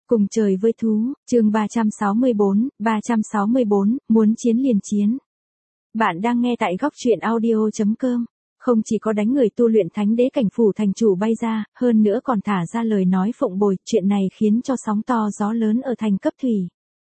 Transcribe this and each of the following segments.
Cùng trời với thú, chương 364, muốn chiến liền chiến. Bạn đang nghe tại góc truyện audio.com. Không chỉ có đánh người tu luyện thánh đế cảnh phủ thành chủ bay ra, hơn nữa còn thả ra lời nói phụng bồi, chuyện này khiến cho sóng to gió lớn ở thành cấp thủy.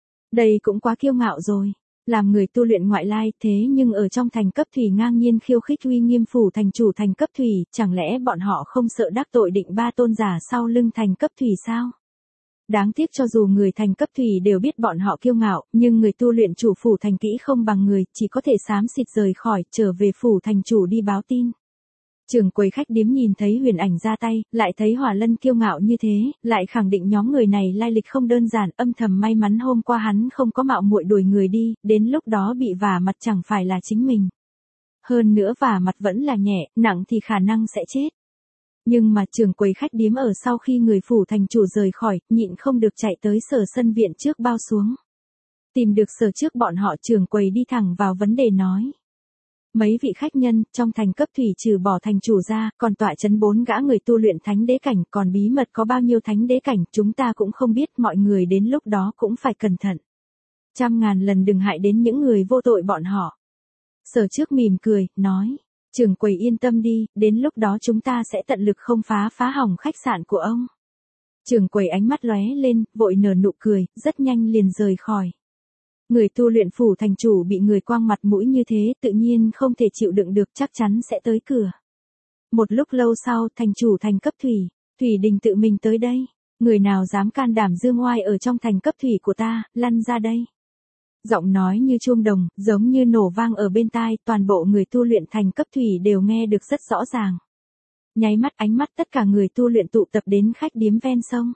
Đây cũng quá kiêu ngạo rồi. Làm người tu luyện ngoại lai thế nhưng ở trong thành cấp thủy ngang nhiên khiêu khích uy nghiêm phủ thành chủ thành cấp thủy, chẳng lẽ bọn họ không sợ đắc tội định ba tôn giả sau lưng thành cấp thủy sao? Đáng tiếc cho dù người thành cấp thủy đều biết bọn họ kiêu ngạo, nhưng người tu luyện chủ phủ thành kỹ không bằng người, chỉ có thể xám xịt rời khỏi, trở về phủ thành chủ đi báo tin. Trưởng quầy khách điếm nhìn thấy Huyền Ảnh ra tay, lại thấy Hỏa Lân kiêu ngạo như thế, lại khẳng định nhóm người này lai lịch không đơn giản, âm thầm may mắn hôm qua hắn không có mạo muội đuổi người đi, đến lúc đó bị vả mặt chẳng phải là chính mình. Hơn nữa vả mặt vẫn là nhẹ, nặng thì khả năng sẽ chết. Nhưng mà trưởng quầy khách điếm ở sau khi người phủ thành chủ rời khỏi, nhịn không được chạy tới Sở sân viện trước bao xuống. Tìm được Sở trước bọn họ, trưởng quầy đi thẳng vào vấn đề nói. Mấy vị khách nhân, trong thành cấp thủy trừ bỏ thành chủ ra, còn tọa chấn 4 gã người tu luyện thánh đế cảnh, còn bí mật có bao nhiêu thánh đế cảnh, chúng ta cũng không biết, mọi người đến lúc đó cũng phải cẩn thận. 100.000 lần đừng hại đến những người vô tội bọn họ. Sở trước mỉm cười, nói. Trưởng quầy yên tâm đi, đến lúc đó chúng ta sẽ tận lực không phá hỏng khách sạn của ông. Trưởng quầy ánh mắt lóe lên, vội nở nụ cười, rất nhanh liền rời khỏi. Người tu luyện phủ thành chủ bị người quang mặt mũi như thế, tự nhiên không thể chịu đựng được, chắc chắn sẽ tới cửa. Một lúc lâu sau, thành chủ thành cấp thủy, Thủy Đình tự mình tới đây. Người nào dám can đảm dương oai ở trong thành cấp thủy của ta, lăn ra đây. Giọng nói như chuông đồng, giống như nổ vang ở bên tai, toàn bộ người tu luyện thành cấp thủy đều nghe được rất rõ ràng. Nháy mắt ánh mắt tất cả người tu luyện tụ tập đến khách điếm ven sông.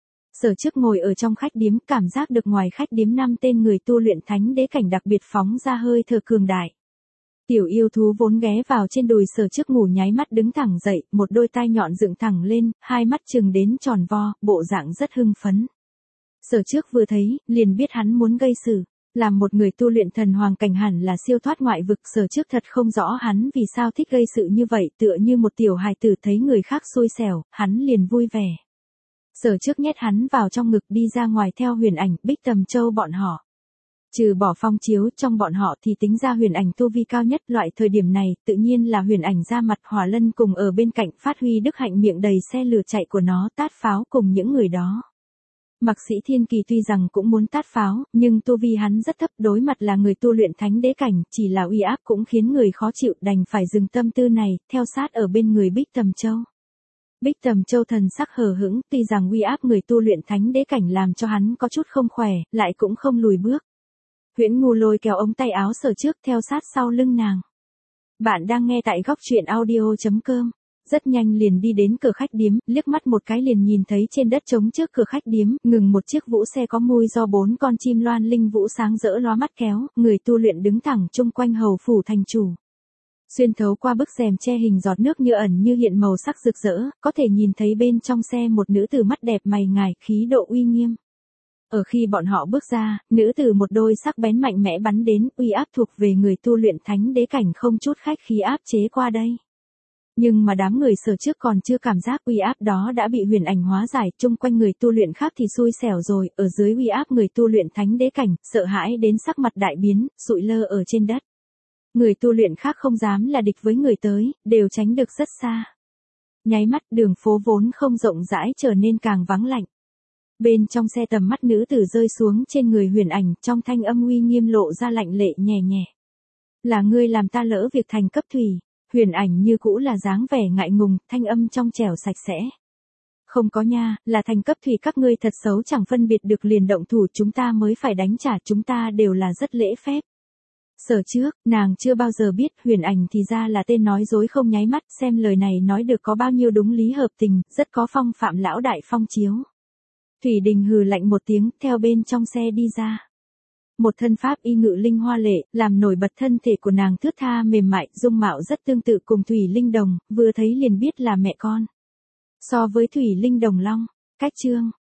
Sở trước ngồi ở trong khách điếm, cảm giác được ngoài khách điếm 5 tên người tu luyện thánh đế cảnh đặc biệt phóng ra hơi thở cường đại. Tiểu yêu thú vốn ghé vào trên đùi Sở trước ngủ nháy mắt đứng thẳng dậy, một đôi tai nhọn dựng thẳng lên, hai mắt trừng đến tròn vo, bộ dạng rất hưng phấn. Sở trước vừa thấy, liền biết hắn muốn gây sự. Làm một người tu luyện thần hoàng cảnh hẳn là siêu thoát ngoại vực, Sở trước thật không rõ hắn vì sao thích gây sự như vậy, tựa như một tiểu hài tử thấy người khác xui xẻo, hắn liền vui vẻ. Sở trước nhét hắn vào trong ngực đi ra ngoài theo Huyền Ảnh, Bích Tầm Châu bọn họ. Trừ bỏ Phong Chiếu, trong bọn họ thì tính ra Huyền Ảnh tu vi cao nhất, loại thời điểm này, tự nhiên là Huyền Ảnh ra mặt, Hỏa Lân cùng ở bên cạnh phát huy đức hạnh miệng đầy xe lửa chạy của nó, tát pháo cùng những người đó. Mạc Sĩ Thiên Kỳ tuy rằng cũng muốn tát pháo, nhưng tu vi hắn rất thấp, đối mặt là người tu luyện thánh đế cảnh, chỉ là uy áp cũng khiến người khó chịu, đành phải dừng tâm tư này, theo sát ở bên người Bích Tầm Châu. Bích Tầm Châu thần sắc hờ hững, tuy rằng uy áp người tu luyện thánh đế cảnh làm cho hắn có chút không khỏe, lại cũng không lùi bước. Huyễn Ngu lôi kéo ống tay áo Sở trước theo sát sau lưng nàng. Bạn đang nghe tại góc truyện audio.com. Rất nhanh liền đi đến cửa khách điếm, liếc mắt một cái liền nhìn thấy trên đất trống trước cửa khách điếm, ngừng một chiếc vũ xe có mui do 4 con chim loan linh vũ sáng rỡ lóa mắt kéo, người tu luyện đứng thẳng chung quanh hầu phủ thành chủ. Xuyên thấu qua bức rèm che hình giọt nước như ẩn như hiện màu sắc rực rỡ, có thể nhìn thấy bên trong xe một nữ tử mắt đẹp mày ngài, khí độ uy nghiêm. Ở khi bọn họ bước ra, nữ tử một đôi sắc bén mạnh mẽ bắn đến, uy áp thuộc về người tu luyện thánh đế cảnh không chút khách khí áp chế qua đây. Nhưng mà đám người Sở trước còn chưa cảm giác uy áp đó đã bị Huyền Ảnh hóa giải, chung quanh người tu luyện khác thì xui xẻo rồi, ở dưới uy áp người tu luyện thánh đế cảnh, sợ hãi đến sắc mặt đại biến, sụi lơ ở trên đất. Người tu luyện khác không dám là địch với người tới, đều tránh được rất xa. Nháy mắt đường phố vốn không rộng rãi trở nên càng vắng lạnh. Bên trong xe tầm mắt nữ tử rơi xuống trên người Huyền Ảnh, trong thanh âm uy nghiêm lộ ra lạnh lệ nhẹ nhẹ. Là ngươi làm ta lỡ việc thành cấp thủy. Huyền Ảnh như cũ là dáng vẻ ngại ngùng, thanh âm trong trẻo sạch sẽ. Không có nha, là thành cấp thủy các ngươi thật xấu chẳng phân biệt được liền động thủ, chúng ta mới phải đánh trả, chúng ta đều là rất lễ phép. Sở trước, nàng chưa bao giờ biết Huyền Ảnh thì ra là tên nói dối không nháy mắt, xem lời này nói được có bao nhiêu đúng lý hợp tình, rất có phong phạm lão đại Phong Chiếu. Thủy Đình hừ lạnh một tiếng, theo bên trong xe đi ra. Một thân pháp y ngự linh hoa lệ, làm nổi bật thân thể của nàng thướt tha mềm mại, dung mạo rất tương tự cùng Thủy Linh Đồng, vừa thấy liền biết là mẹ con. So với Thủy Linh Đồng Long, cách chương,